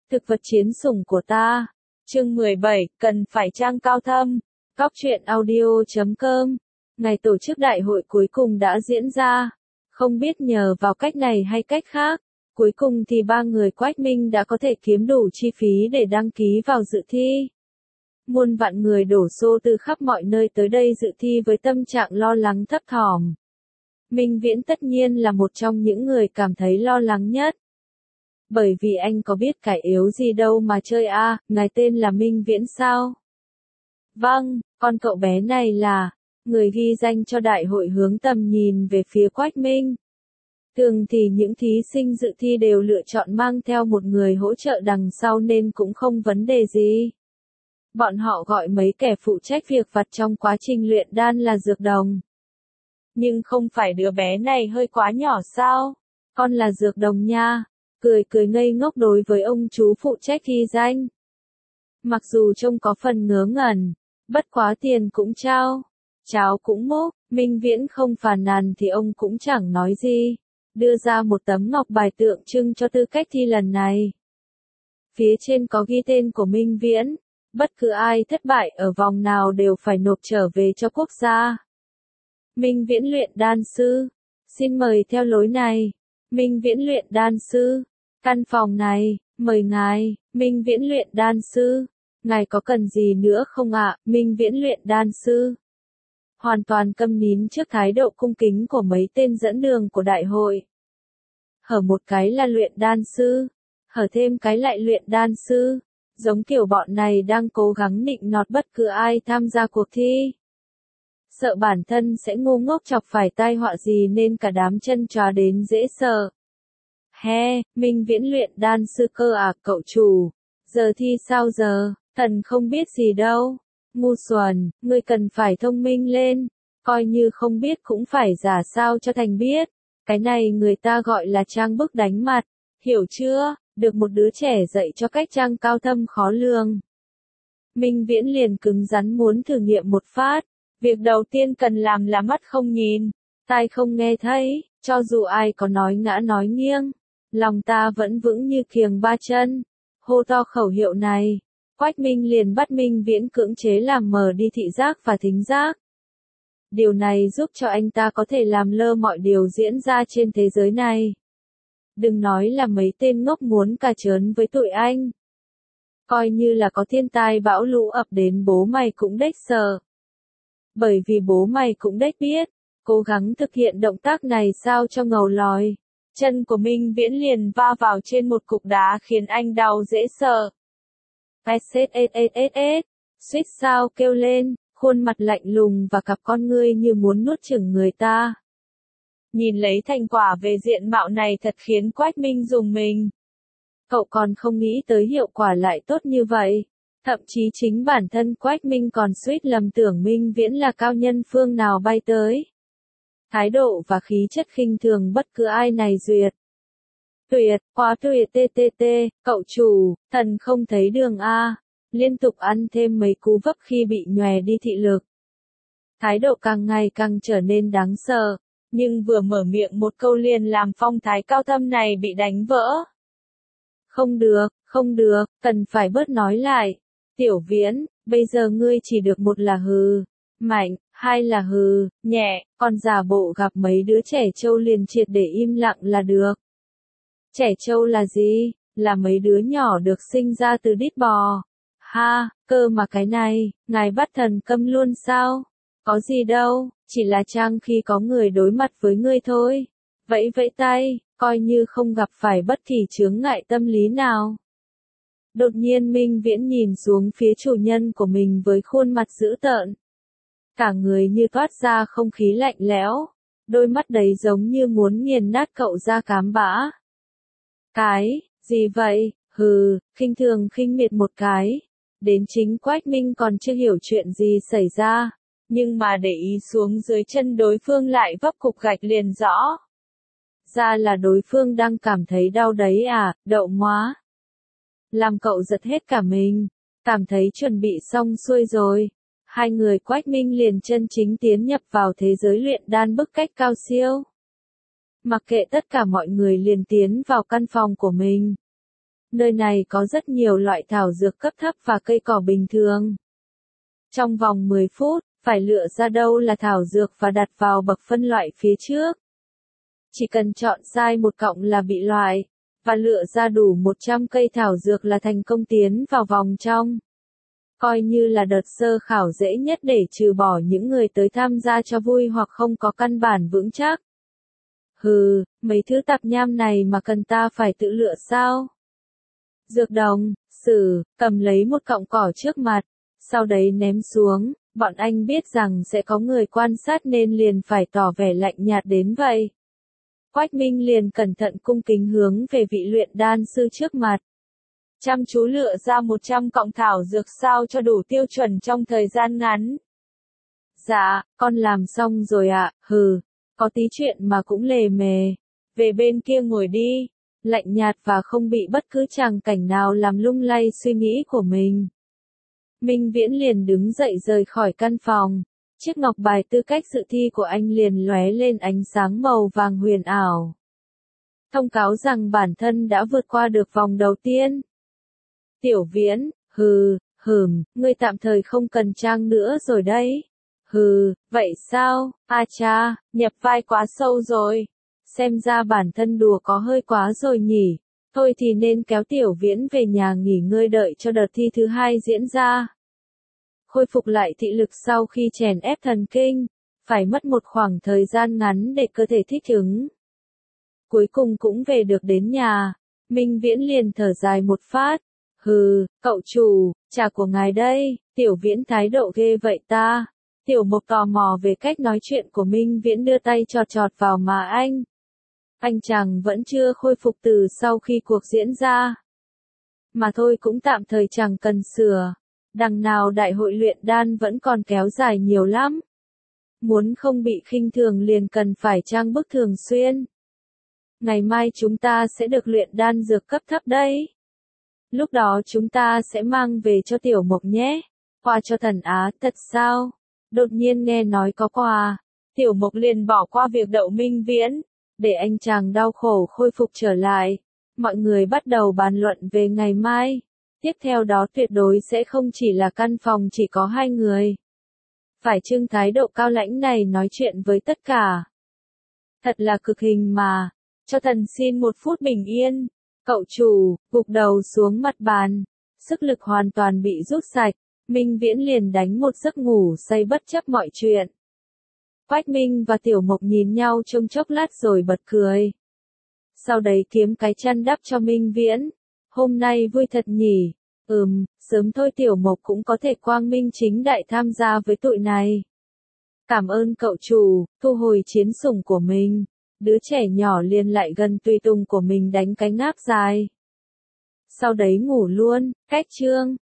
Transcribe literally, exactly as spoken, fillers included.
Thực vật chiến sủng của ta. Chương mười bảy, cần phải trang cao thâm. Góc truyện audio chấm com. Ngày tổ chức đại hội cuối cùng đã diễn ra. Không biết nhờ vào cách này hay cách khác, cuối cùng thì ba người Quách Minh đã có thể kiếm đủ chi phí để đăng ký vào dự thi. Muôn vạn người đổ xô từ khắp mọi nơi tới đây dự thi với tâm trạng lo lắng thấp thỏm. Minh Viễn tất nhiên là một trong những người cảm thấy lo lắng nhất. Bởi vì anh có biết cái yếu gì đâu mà chơi a, à, ngài tên là Minh Viễn sao? Vâng, con cậu bé này là người ghi danh cho đại hội hướng tầm nhìn về phía Quách Minh. Thường thì những thí sinh dự thi đều lựa chọn mang theo một người hỗ trợ đằng sau nên cũng không vấn đề gì. Bọn họ gọi mấy kẻ phụ trách việc vặt trong quá trình luyện đan là dược đồng. Nhưng không phải đứa bé này hơi quá nhỏ sao? Con là dược đồng nha. Cười cười ngây ngốc đối với ông chú phụ trách ghi danh. Mặc dù trông có phần ngớ ngẩn, bất quá tiền cũng trao, cháo cũng múc, Minh Viễn không phàn nàn thì ông cũng chẳng nói gì, đưa ra một tấm ngọc bài tượng trưng cho tư cách thi lần này. Phía trên có ghi tên của Minh Viễn, bất cứ ai thất bại ở vòng nào đều phải nộp trở về cho quốc gia. Minh Viễn luyện đan sư, xin mời theo lối này. Minh Viễn luyện đan sư, căn phòng này, mời ngài. Minh Viễn luyện đan sư, ngài có cần gì nữa không ạ? Minh Viễn luyện đan sư. Hoàn toàn câm nín trước thái độ cung kính của mấy tên dẫn đường của đại hội. Hở một cái là luyện đan sư, hở thêm cái lại luyện đan sư, giống kiểu bọn này đang cố gắng nịnh nọt bất cứ ai tham gia cuộc thi. Sợ bản thân sẽ ngu ngốc chọc phải tai họa gì nên cả đám chân chó đến dễ sợ. He, Minh Viễn luyện đan sư cơ à cậu chủ, giờ thi sao giờ, thần không biết gì đâu. Ngu xuẩn, ngươi cần phải thông minh lên, coi như không biết cũng phải giả sao cho thành biết. Cái này người ta gọi là trang bức đánh mặt, hiểu chưa, được một đứa trẻ dạy cho cách trang cao thâm khó lường. Minh Viễn liền cứng rắn muốn thử nghiệm một phát. Việc đầu tiên cần làm là mắt không nhìn, tai không nghe thấy, cho dù ai có nói ngã nói nghiêng, lòng ta vẫn vững như kiềng ba chân. Hô to khẩu hiệu này, Quách Minh liền bắt Minh Viễn cưỡng chế làm mờ đi thị giác và thính giác. Điều này giúp cho anh ta có thể làm lơ mọi điều diễn ra trên thế giới này. Đừng nói là mấy tên ngốc muốn cà trớn với tụi anh. Coi như là có thiên tai bão lũ ập đến bố mày cũng đếch sợ. Bởi vì bố mày cũng đếch biết, cố gắng thực hiện động tác này sao cho ngầu lòi. Chân của Minh Viễn liền va vào trên một cục đá khiến anh đau dễ sợ. Sss, suýt sao kêu lên, khuôn mặt lạnh lùng và cặp con ngươi như muốn nuốt chửng người ta. Nhìn lấy thành quả về diện mạo này thật khiến Quách Minh rùng mình. Cậu còn không nghĩ tới hiệu quả lại tốt như vậy. Thậm chí chính bản thân Quách Minh còn suýt lầm tưởng Minh Viễn là cao nhân phương nào bay tới. Thái độ và khí chất khinh thường bất cứ ai này duyệt. Tuyệt, quá tuyệt tê tê tê, cậu chủ, thần không thấy đường a, liên tục ăn thêm mấy cú vấp khi bị nhòe đi thị lực. Thái độ càng ngày càng trở nên đáng sợ, nhưng vừa mở miệng một câu liền làm phong thái cao thâm này bị đánh vỡ. Không được, không được, cần phải bớt nói lại. Tiểu Viễn, bây giờ ngươi chỉ được một là hừ, mạnh, hai là hừ, nhẹ, còn giả bộ gặp mấy đứa trẻ trâu liền triệt để im lặng là được. Trẻ trâu là gì? Là mấy đứa nhỏ được sinh ra từ đít bò. Ha, cơ mà cái này, ngài bắt thần câm luôn sao? Có gì đâu, chỉ là trang khi có người đối mặt với ngươi thôi. Vẫy vẫy tay, coi như không gặp phải bất kỳ chướng ngại tâm lý nào. Đột nhiên Minh Viễn nhìn xuống phía chủ nhân của mình với khuôn mặt dữ tợn. Cả người như toát ra không khí lạnh lẽo, đôi mắt đấy giống như muốn nghiền nát cậu ra cám bã. Cái, gì vậy, hừ, khinh thường khinh miệt một cái. Đến chính Quách Minh còn chưa hiểu chuyện gì xảy ra, nhưng mà để ý xuống dưới chân đối phương lại vấp cục gạch liền rõ. Ra là đối phương đang cảm thấy đau đấy à, đậu móa. Làm cậu giật hết cả mình, cảm thấy chuẩn bị xong xuôi rồi. Hai người Quách Minh liền chân chính tiến nhập vào thế giới luyện đan bức cách cao siêu. Mặc kệ tất cả mọi người liền tiến vào căn phòng của mình. Nơi này có rất nhiều loại thảo dược cấp thấp và cây cỏ bình thường. Trong vòng mười phút, phải lựa ra đâu là thảo dược và đặt vào bậc phân loại phía trước. Chỉ cần chọn sai một cọng là bị loại, và lựa ra đủ một trăm cây thảo dược là thành công tiến vào vòng trong. Coi như là đợt sơ khảo dễ nhất để trừ bỏ những người tới tham gia cho vui hoặc không có căn bản vững chắc. Hừ, mấy thứ tạp nham này mà cần ta phải tự lựa sao? Dược đồng, Sử, cầm lấy một cọng cỏ trước mặt, sau đấy ném xuống, bọn anh biết rằng sẽ có người quan sát nên liền phải tỏ vẻ lạnh nhạt đến vậy. Quách Minh liền cẩn thận cung kính hướng về vị luyện đan sư trước mặt. Chăm chú lựa ra một trăm cọng thảo dược sao cho đủ tiêu chuẩn trong thời gian ngắn. Dạ, con làm xong rồi ạ, hừ, có tí chuyện mà cũng lề mề. Về bên kia ngồi đi, lạnh nhạt và không bị bất cứ tràng cảnh nào làm lung lay suy nghĩ của mình. Minh Viễn liền đứng dậy rời khỏi căn phòng. Chiếc ngọc bài tư cách dự thi của anh liền lóe lên ánh sáng màu vàng huyền ảo. Thông cáo rằng bản thân đã vượt qua được vòng đầu tiên. Tiểu Viễn, hừ, hừm, ngươi tạm thời không cần trang nữa rồi đấy. Hừ, vậy sao, a cha, nhập vai quá sâu rồi. Xem ra bản thân đùa có hơi quá rồi nhỉ. Thôi thì nên kéo Tiểu Viễn về nhà nghỉ ngơi đợi cho đợt thi thứ hai diễn ra. Khôi phục lại thị lực sau khi chèn ép thần kinh, phải mất một khoảng thời gian ngắn để cơ thể thích ứng. Cuối cùng cũng về được đến nhà, Minh Viễn liền thở dài một phát. Hừ, cậu chủ, trà của ngài đây, Tiểu Viễn thái độ ghê vậy ta. Tiểu Mộc tò mò về cách nói chuyện của Minh Viễn đưa tay chọt chọt vào mà anh. Anh chàng vẫn chưa khôi phục từ sau khi cuộc diễn ra. Mà thôi cũng tạm thời chẳng cần sửa. Đằng nào đại hội luyện đan vẫn còn kéo dài nhiều lắm. Muốn không bị khinh thường liền cần phải trang bức thường xuyên. Ngày mai chúng ta sẽ được luyện đan dược cấp thấp đấy. Lúc đó chúng ta sẽ mang về cho Tiểu Mộc nhé. Quà cho thần Á, thật sao? Đột nhiên nghe nói có quà. Tiểu Mộc liền bỏ qua việc đậu Minh Viễn. Để anh chàng đau khổ khôi phục trở lại. Mọi người bắt đầu bàn luận về ngày mai. Tiếp theo đó tuyệt đối sẽ không chỉ là căn phòng chỉ có hai người. Phải trưng thái độ cao lãnh này nói chuyện với tất cả. Thật là cực hình mà. Cho thần xin một phút bình yên. Cậu chủ, gục đầu xuống mặt bàn. Sức lực hoàn toàn bị rút sạch. Minh Viễn liền đánh một giấc ngủ say bất chấp mọi chuyện. Quách Minh và Tiểu Mộc nhìn nhau trong chốc lát rồi bật cười. Sau đấy kiếm cái chăn đắp cho Minh Viễn. Hôm nay vui thật nhỉ. Ừm, sớm thôi Tiểu Mộc cũng có thể quang minh chính đại tham gia với tụi này. Cảm ơn cậu chủ, thu hồi chiến sủng của mình. Đứa trẻ nhỏ liền lại gần tùy tùng của mình đánh cái ngáp dài. Sau đấy ngủ luôn, cách chương.